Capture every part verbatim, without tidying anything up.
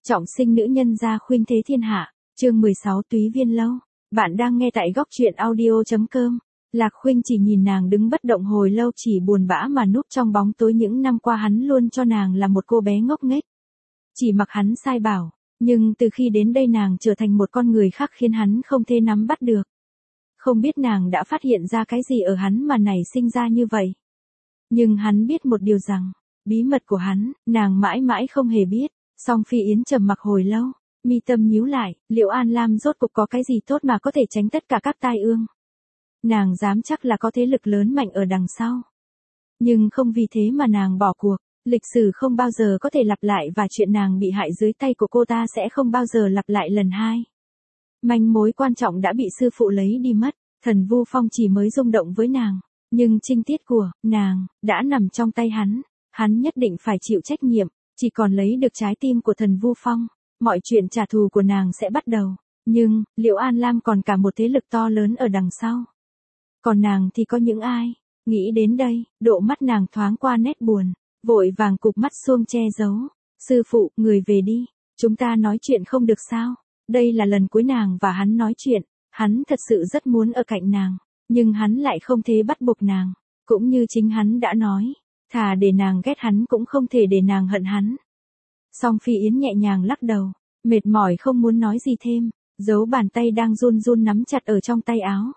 Trọng sinh nữ nhân gia khuynh thế thiên hạ, chương mười sáu Túy Viên Lâu. Bạn đang nghe tại góc truyện audio.com. Lạc Khuynh chỉ nhìn nàng đứng bất động hồi lâu, chỉ buồn bã mà núp trong bóng tối. Những năm qua hắn luôn cho nàng là một cô bé ngốc nghếch, chỉ mặc hắn sai bảo, nhưng từ khi đến đây nàng trở thành một con người khác khiến hắn không thể nắm bắt được. Không biết nàng đã phát hiện ra cái gì ở hắn mà nảy sinh ra như vậy. Nhưng hắn biết một điều rằng, bí mật của hắn, nàng mãi mãi không hề biết. Song Phi Yến trầm mặc hồi lâu, mi tâm nhíu lại, liệu An Lam rốt cuộc có cái gì tốt mà có thể tránh tất cả các tai ương. Nàng dám chắc là có thế lực lớn mạnh ở đằng sau. Nhưng không vì thế mà nàng bỏ cuộc, lịch sử không bao giờ có thể lặp lại và chuyện nàng bị hại dưới tay của cô ta sẽ không bao giờ lặp lại lần hai. Manh mối quan trọng đã bị sư phụ lấy đi mất, Thần Vu Phong chỉ mới rung động với nàng, nhưng trinh tiết của nàng đã nằm trong tay hắn, hắn nhất định phải chịu trách nhiệm. Chỉ còn lấy được trái tim của Thần Vu Phong, mọi chuyện trả thù của nàng sẽ bắt đầu. Nhưng, liệu An Lam còn cả một thế lực to lớn ở đằng sau? Còn nàng thì có những ai? Nghĩ đến đây, độ mắt nàng thoáng qua nét buồn, vội vàng cụp mắt xuông che giấu. Sư phụ, người về đi, chúng ta nói chuyện không được sao? Đây là lần cuối nàng và hắn nói chuyện, hắn thật sự rất muốn ở cạnh nàng, nhưng hắn lại không thể bắt buộc nàng, cũng như chính hắn đã nói. Thà để nàng ghét hắn cũng không thể để nàng hận hắn. Song Phi Yến nhẹ nhàng lắc đầu, mệt mỏi không muốn nói gì thêm, giấu bàn tay đang run run nắm chặt ở trong tay áo.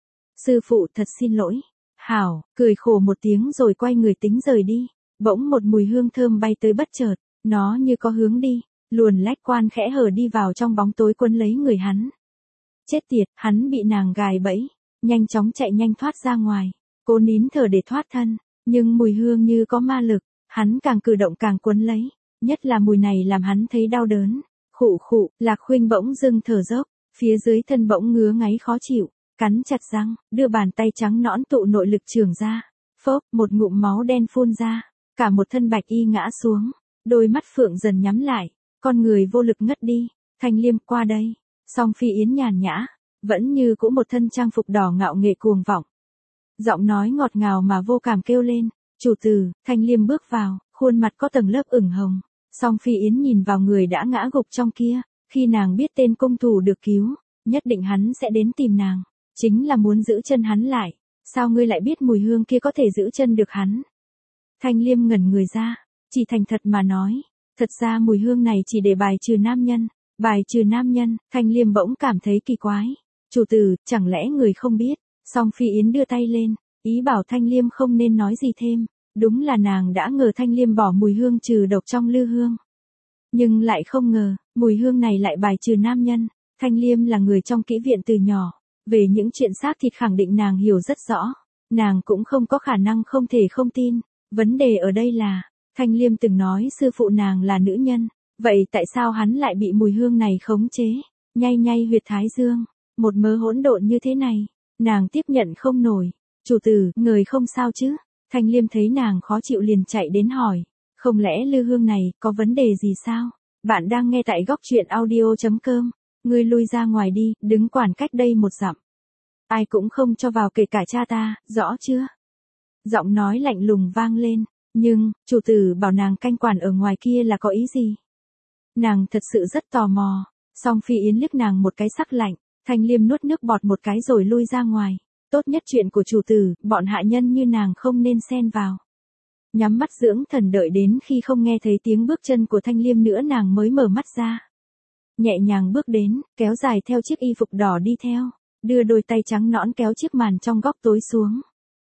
Sư phụ, thật xin lỗi. Hảo, cười khổ một tiếng rồi quay người tính rời đi. Bỗng một mùi hương thơm bay tới bất chợt, nó như có hướng đi, luồn lách quan khẽ hở đi vào trong bóng tối quấn lấy người hắn. Chết tiệt, hắn bị nàng gài bẫy, nhanh chóng chạy nhanh thoát ra ngoài, cố nín thở để thoát thân. Nhưng mùi hương như có ma lực, hắn càng cử động càng cuốn lấy, nhất là mùi này làm hắn thấy đau đớn. Khụ khụ, Lạc Khuynh bỗng dưng thở dốc, phía dưới thân bỗng ngứa ngáy khó chịu, cắn chặt răng, đưa bàn tay trắng nõn tụ nội lực trưởng ra. Phốc, một ngụm máu đen phun ra, cả một thân bạch y ngã xuống, đôi mắt phượng dần nhắm lại, con người vô lực ngất đi. Thanh Liêm, qua đây. Song Phi Yến nhàn nhã, vẫn như cũ một thân trang phục đỏ ngạo nghệ cuồng vọng. Giọng nói ngọt ngào mà vô cảm kêu lên, chủ tử. Thanh Liêm bước vào, khuôn mặt có tầng lớp ửng hồng. Song Phi Yến nhìn vào người đã ngã gục trong kia, khi nàng biết tên cung thủ được cứu, nhất định hắn sẽ đến tìm nàng, chính là muốn giữ chân hắn lại. Sao ngươi lại biết mùi hương kia có thể giữ chân được hắn? Thanh Liêm ngẩn người ra, chỉ thành thật mà nói, thật ra mùi hương này chỉ để bài trừ nam nhân. Bài trừ nam nhân. Thanh Liêm bỗng cảm thấy kỳ quái. Chủ tử, chẳng lẽ người không biết? Song Phi Yến đưa tay lên, ý bảo Thanh Liêm không nên nói gì thêm. Đúng là nàng đã ngờ Thanh Liêm bỏ mùi hương trừ độc trong lư hương, nhưng lại không ngờ, mùi hương này lại bài trừ nam nhân. Thanh Liêm là người trong kỹ viện từ nhỏ, về những chuyện xác thịt khẳng định nàng hiểu rất rõ. Nàng cũng không có khả năng không thể không tin. Vấn đề ở đây là, Thanh Liêm từng nói sư phụ nàng là nữ nhân, vậy tại sao hắn lại bị mùi hương này khống chế? Nhay nhay huyệt thái dương, một mớ hỗn độn như thế này. Nàng tiếp nhận không nổi. Chủ tử, người không sao chứ? Thanh Liêm thấy nàng khó chịu liền chạy đến hỏi. Không lẽ lư hương này có vấn đề gì sao? Bạn đang nghe tại góc truyện audio.com. Ngươi lui ra ngoài đi, đứng quản cách đây một dặm. Ai cũng không cho vào kể cả cha ta, rõ chưa? Giọng nói lạnh lùng vang lên. Nhưng, chủ tử bảo nàng canh quản ở ngoài kia là có ý gì? Nàng thật sự rất tò mò. Song Phi Yến liếc nàng một cái sắc lạnh. Thanh Liêm nuốt nước bọt một cái rồi lui ra ngoài. Tốt nhất chuyện của chủ tử, bọn hạ nhân như nàng không nên xen vào. Nhắm mắt dưỡng thần đợi đến khi không nghe thấy tiếng bước chân của Thanh Liêm nữa nàng mới mở mắt ra. Nhẹ nhàng bước đến, kéo dài theo chiếc y phục đỏ đi theo, đưa đôi tay trắng nõn kéo chiếc màn trong góc tối xuống.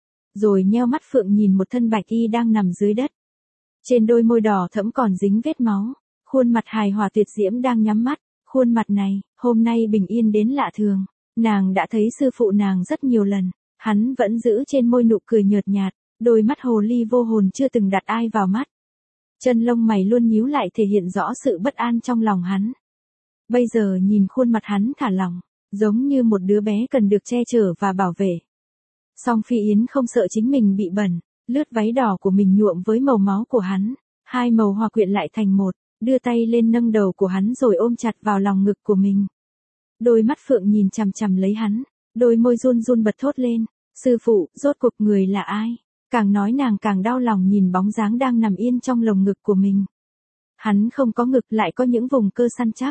Rồi nheo mắt phượng nhìn một thân bạch y đang nằm dưới đất. Trên đôi môi đỏ thẫm còn dính vết máu, khuôn mặt hài hòa tuyệt diễm đang nhắm mắt. Khuôn mặt này, hôm nay bình yên đến lạ thường. Nàng đã thấy sư phụ nàng rất nhiều lần, hắn vẫn giữ trên môi nụ cười nhợt nhạt, đôi mắt hồ ly vô hồn chưa từng đặt ai vào mắt. Chân lông mày luôn nhíu lại thể hiện rõ sự bất an trong lòng hắn. Bây giờ nhìn khuôn mặt hắn thả lỏng, giống như một đứa bé cần được che chở và bảo vệ. Song Phi Yến không sợ chính mình bị bẩn, lướt váy đỏ của mình nhuộm với màu máu của hắn, hai màu hòa quyện lại thành một, đưa tay lên nâng đầu của hắn rồi ôm chặt vào lòng ngực của mình. Đôi mắt phượng nhìn chằm chằm lấy hắn, đôi môi run run bật thốt lên, sư phụ, rốt cuộc người là ai? Càng nói nàng càng đau lòng nhìn bóng dáng đang nằm yên trong lồng ngực của mình. Hắn không có ngực lại có những vùng cơ săn chắc.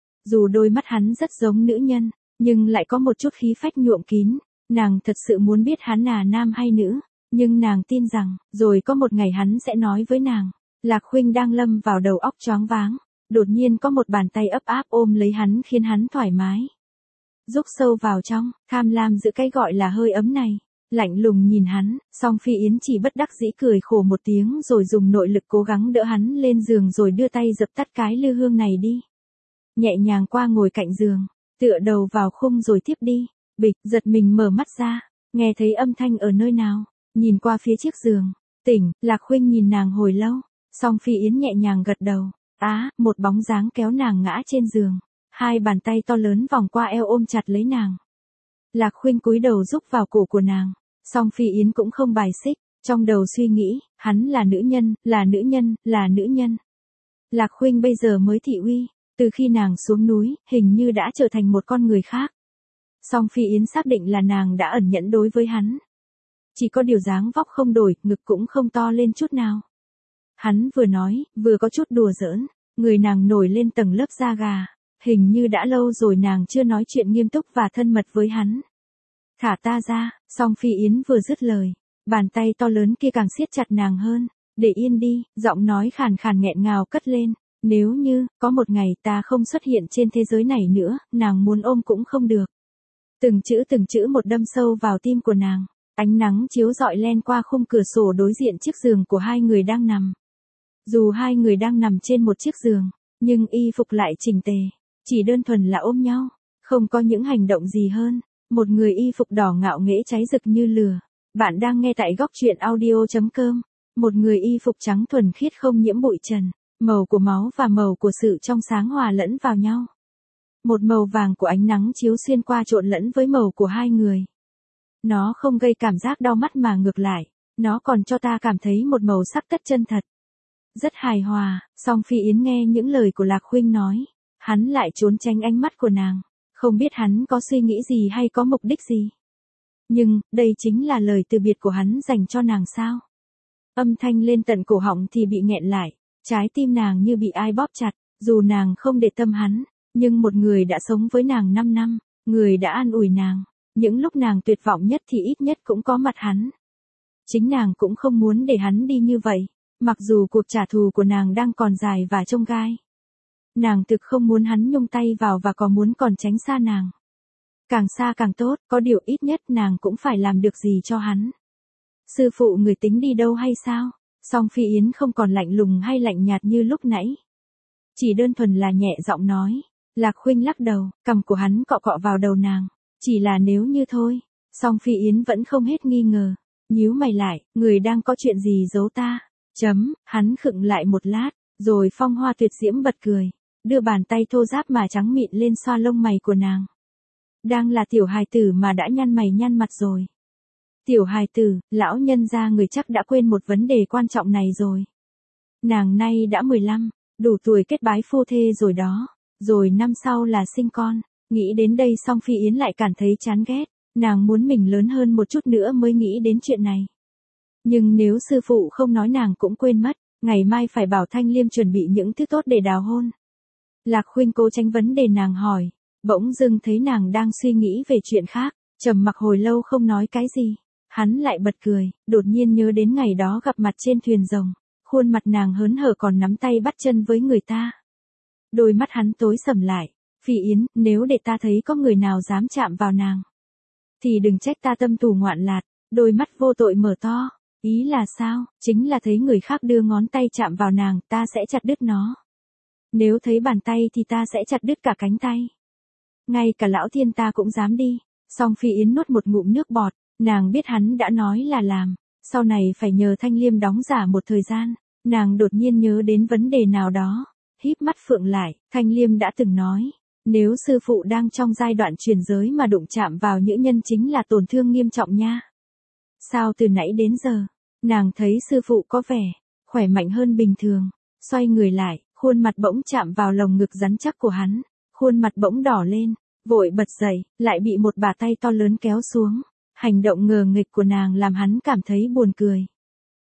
Dù đôi mắt hắn rất giống nữ nhân, nhưng lại có một chút khí phách nhuộm kín. Nàng thật sự muốn biết hắn là nam hay nữ, nhưng nàng tin rằng, rồi có một ngày hắn sẽ nói với nàng. Lạc Khuynh đang lâm vào đầu óc choáng váng, đột nhiên có một bàn tay ấp áp ôm lấy hắn khiến hắn thoải mái. Rúc sâu vào trong, tham lam giữ cái gọi là hơi ấm này. Lạnh lùng nhìn hắn, song Phi Yến chỉ bất đắc dĩ cười khổ một tiếng rồi dùng nội lực cố gắng đỡ hắn lên giường rồi đưa tay dập tắt cái lư hương này đi. Nhẹ nhàng qua ngồi cạnh giường, tựa đầu vào khung rồi tiếp đi. Bịch, giật mình mở mắt ra, nghe thấy âm thanh ở nơi nào, nhìn qua phía chiếc giường. Tỉnh, Lạc Khuynh nhìn nàng hồi lâu, song Phi Yến nhẹ nhàng gật đầu. Á, một bóng dáng kéo nàng ngã trên giường, hai bàn tay to lớn vòng qua eo ôm chặt lấy nàng. Lạc Khuynh cúi đầu rúc vào cổ của nàng, song Phi Yến cũng không bài xích, trong đầu suy nghĩ, hắn là nữ nhân, là nữ nhân, là nữ nhân. Lạc Khuynh bây giờ mới thị uy, từ khi nàng xuống núi, hình như đã trở thành một con người khác. Song Phi Yến xác định là nàng đã ẩn nhẫn đối với hắn. Chỉ có điều dáng vóc không đổi, ngực cũng không to lên chút nào. Hắn vừa nói, vừa có chút đùa giỡn, người nàng nổi lên tầng lớp da gà, hình như đã lâu rồi nàng chưa nói chuyện nghiêm túc và thân mật với hắn. Thả ta ra, song Phi Yến vừa dứt lời, bàn tay to lớn kia càng siết chặt nàng hơn, để yên đi, giọng nói khàn khàn nghẹn ngào cất lên, nếu như, có một ngày ta không xuất hiện trên thế giới này nữa, nàng muốn ôm cũng không được. Từng chữ từng chữ một đâm sâu vào tim của nàng, ánh nắng chiếu rọi len qua khung cửa sổ đối diện chiếc giường của hai người đang nằm. Dù hai người đang nằm trên một chiếc giường, nhưng y phục lại chỉnh tề, chỉ đơn thuần là ôm nhau, không có những hành động gì hơn. Một người y phục đỏ ngạo nghễ cháy rực như lửa. Bạn đang nghe tại góc truyện audio chấm com. Một người y phục trắng thuần khiết không nhiễm bụi trần, màu của máu và màu của sự trong sáng hòa lẫn vào nhau. Một màu vàng của ánh nắng chiếu xuyên qua trộn lẫn với màu của hai người. Nó không gây cảm giác đau mắt mà ngược lại, nó còn cho ta cảm thấy một màu sắc tất chân thật. Rất hài hòa, song Phi Yến nghe những lời của Lạc Khuynh nói, hắn lại trốn tránh ánh mắt của nàng, không biết hắn có suy nghĩ gì hay có mục đích gì. Nhưng, đây chính là lời từ biệt của hắn dành cho nàng sao? Âm thanh lên tận cổ họng thì bị nghẹn lại, trái tim nàng như bị ai bóp chặt, dù nàng không để tâm hắn, nhưng một người đã sống với nàng năm năm, người đã an ủi nàng, những lúc nàng tuyệt vọng nhất thì ít nhất cũng có mặt hắn. Chính nàng cũng không muốn để hắn đi như vậy, mặc dù cuộc trả thù của nàng đang còn dài và chông gai. Nàng thực không muốn hắn nhung tay vào và có muốn còn tránh xa nàng. Càng xa càng tốt, có điều ít nhất nàng cũng phải làm được gì cho hắn. Sư phụ người tính đi đâu hay sao? Song Phi Yến không còn lạnh lùng hay lạnh nhạt như lúc nãy. Chỉ đơn thuần là nhẹ giọng nói. Lạc Khuynh lắc đầu, cằm của hắn cọ cọ vào đầu nàng. Chỉ là nếu như thôi. Song Phi Yến vẫn không hết nghi ngờ. Nhíu mày lại, người đang có chuyện gì giấu ta? Chấm, hắn khựng lại một lát, rồi phong hoa tuyệt diễm bật cười. Đưa bàn tay thô ráp mà trắng mịn lên xoa lông mày của nàng. Đang là tiểu hài tử mà đã nhăn mày nhăn mặt rồi. Tiểu hài tử, lão nhân gia người chắc đã quên một vấn đề quan trọng này rồi. Nàng nay đã mười lăm, đủ tuổi kết bái phu thê rồi đó. Rồi năm sau là sinh con. Nghĩ đến đây song Phi Yến lại cảm thấy chán ghét. Nàng muốn mình lớn hơn một chút nữa mới nghĩ đến chuyện này. Nhưng nếu sư phụ không nói nàng cũng quên mất. Ngày mai phải bảo Thanh Liêm chuẩn bị những thứ tốt để đào hôn. Lạc Khuynh cố tránh vấn đề nàng hỏi, bỗng dưng thấy nàng đang suy nghĩ về chuyện khác, trầm mặc hồi lâu không nói cái gì. Hắn lại bật cười, đột nhiên nhớ đến ngày đó gặp mặt trên thuyền rồng, khuôn mặt nàng hớn hở còn nắm tay bắt chân với người ta. Đôi mắt hắn tối sầm lại, Phi Yến, nếu để ta thấy có người nào dám chạm vào nàng, thì đừng trách ta tâm tù ngoạn lạt. Đôi mắt vô tội mở to, ý là sao? Chính là thấy người khác đưa ngón tay chạm vào nàng, ta sẽ chặt đứt nó. Nếu thấy bàn tay thì ta sẽ chặt đứt cả cánh tay. Ngay cả lão thiên ta cũng dám đi. Song Phi Yến nuốt một ngụm nước bọt, nàng biết hắn đã nói là làm, sau này phải nhờ Thanh Liêm đóng giả một thời gian. Nàng đột nhiên nhớ đến vấn đề nào đó, híp mắt phượng lại, Thanh Liêm đã từng nói, nếu sư phụ đang trong giai đoạn chuyển giới mà đụng chạm vào nữ nhân chính là tổn thương nghiêm trọng nha. Sao từ nãy đến giờ, nàng thấy sư phụ có vẻ khỏe mạnh hơn bình thường, xoay người lại, khuôn mặt bỗng chạm vào lồng ngực rắn chắc của hắn, khuôn mặt bỗng đỏ lên, vội bật dậy, lại bị một bàn tay to lớn kéo xuống. Hành động ngờ nghịch của nàng làm hắn cảm thấy buồn cười.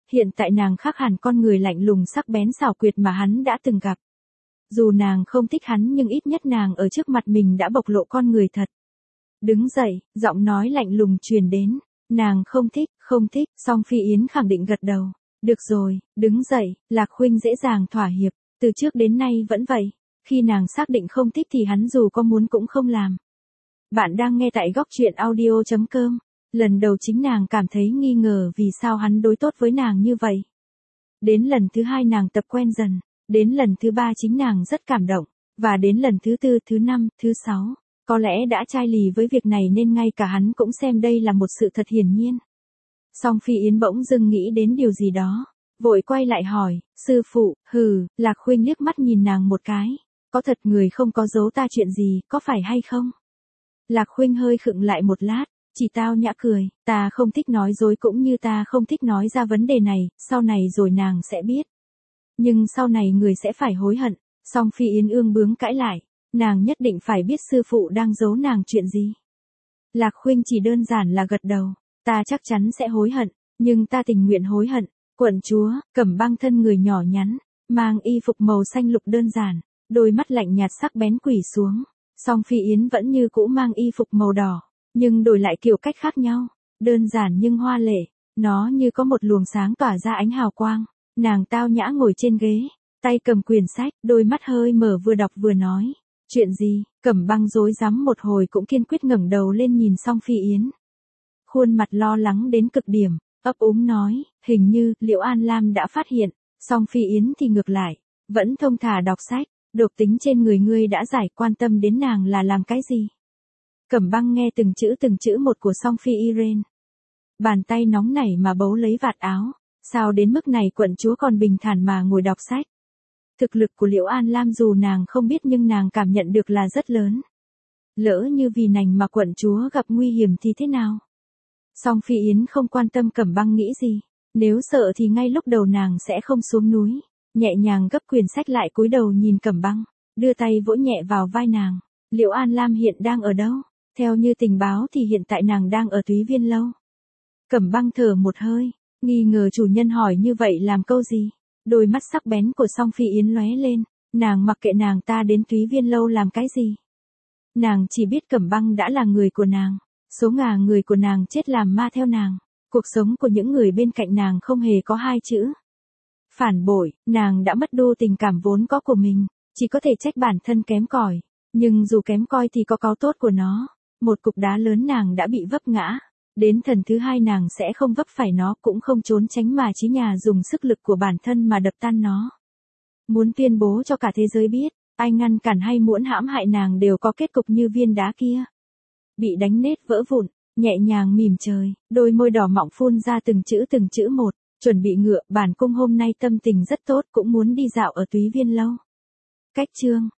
Hiện tại nàng khác hẳn con người lạnh lùng sắc bén xảo quyệt mà hắn đã từng gặp. Dù nàng không thích hắn nhưng ít nhất nàng ở trước mặt mình đã bộc lộ con người thật. Đứng dậy, giọng nói lạnh lùng truyền đến. Nàng không thích, không thích, song Phi Yến khẳng định gật đầu. Được rồi, đứng dậy, Lạc Khuynh dễ dàng thỏa hiệp, từ trước đến nay vẫn vậy. Khi nàng xác định không thích thì hắn dù có muốn cũng không làm. Bạn đang nghe tại góc truyện audio chấm com. Lần đầu chính nàng cảm thấy nghi ngờ vì sao hắn đối tốt với nàng như vậy. Đến lần thứ hai nàng tập quen dần. Đến lần thứ ba chính nàng rất cảm động. Và đến lần thứ tư, thứ năm, thứ sáu. Có lẽ đã chai lì với việc này nên ngay cả hắn cũng xem đây là một sự thật hiển nhiên. Song Phi Yến bỗng dưng nghĩ đến điều gì đó. Vội quay lại hỏi, sư phụ, hừ, Lạc Khuynh liếc mắt nhìn nàng một cái. Có thật người không có giấu ta chuyện gì, có phải hay không? Lạc Khuynh hơi khựng lại một lát, chỉ tao nhã cười, ta không thích nói dối cũng như ta không thích nói ra vấn đề này, sau này rồi nàng sẽ biết. Nhưng sau này người sẽ phải hối hận, song Phi Yến ương bướng cãi lại, nàng nhất định phải biết sư phụ đang giấu nàng chuyện gì. Lạc Khuynh chỉ đơn giản là gật đầu, ta chắc chắn sẽ hối hận, nhưng ta tình nguyện hối hận. Quận chúa, Cẩm Băng thân người nhỏ nhắn, mang y phục màu xanh lục đơn giản, đôi mắt lạnh nhạt sắc bén quỳ xuống. Song Phi Yến vẫn như cũ mang y phục màu đỏ, nhưng đổi lại kiểu cách khác nhau, đơn giản nhưng hoa lệ, nó như có một luồng sáng tỏa ra ánh hào quang. Nàng tao nhã ngồi trên ghế, tay cầm quyển sách, đôi mắt hơi mở vừa đọc vừa nói. Chuyện gì? Cẩm Băng rối rắm một hồi cũng kiên quyết ngẩng đầu lên nhìn Song Phi Yến. Khuôn mặt lo lắng đến cực điểm, ấp úng nói, hình như Liễu An Lam đã phát hiện. Song Phi Yến thì ngược lại, vẫn thông thả đọc sách. Độc tính trên người ngươi đã giải, quan tâm đến nàng là làm cái gì? Cẩm Băng nghe từng chữ từng chữ một của Song Phi Yến. Bàn tay nóng nảy mà bấu lấy vạt áo. Sao đến mức này quận chúa còn bình thản mà ngồi đọc sách? Thực lực của Liễu An Lam dù nàng không biết nhưng nàng cảm nhận được là rất lớn. Lỡ như vì nàng mà quận chúa gặp nguy hiểm thì thế nào? Song Phi Yến không quan tâm Cẩm Băng nghĩ gì. Nếu sợ thì ngay lúc đầu nàng sẽ không xuống núi. Nhẹ nhàng gấp quyển sách lại cúi đầu nhìn Cẩm Băng, đưa tay vỗ nhẹ vào vai nàng. Liễu An Lam hiện đang ở đâu? Theo như tình báo thì hiện tại nàng đang ở Túy Viên Lâu. Cẩm Băng thở một hơi, nghi ngờ chủ nhân hỏi như vậy làm câu gì? Đôi mắt sắc bén của Song Phi Yến lóe lên, nàng mặc kệ nàng ta đến Túy Viên Lâu làm cái gì? Nàng chỉ biết Cẩm Băng đã là người của nàng, số ngà người của nàng chết làm ma theo nàng, cuộc sống của những người bên cạnh nàng không hề có hai chữ. Phản bội, nàng đã mất đi tình cảm vốn có của mình, chỉ có thể trách bản thân kém cỏi, nhưng dù kém cỏi thì có cái tốt của nó, một cục đá lớn nàng đã bị vấp ngã, đến thần thứ hai nàng sẽ không vấp phải nó cũng không trốn tránh mà chí nhà dùng sức lực của bản thân mà đập tan nó. Muốn tuyên bố cho cả thế giới biết, ai ngăn cản hay muốn hãm hại nàng đều có kết cục như viên đá kia. Bị đánh nết vỡ vụn, nhẹ nhàng mỉm trời, đôi môi đỏ mọng phun ra từng chữ từng chữ một. Chuẩn bị ngựa, bản cung hôm nay tâm tình rất tốt cũng muốn đi dạo ở Túy Viên Lâu. Cách chương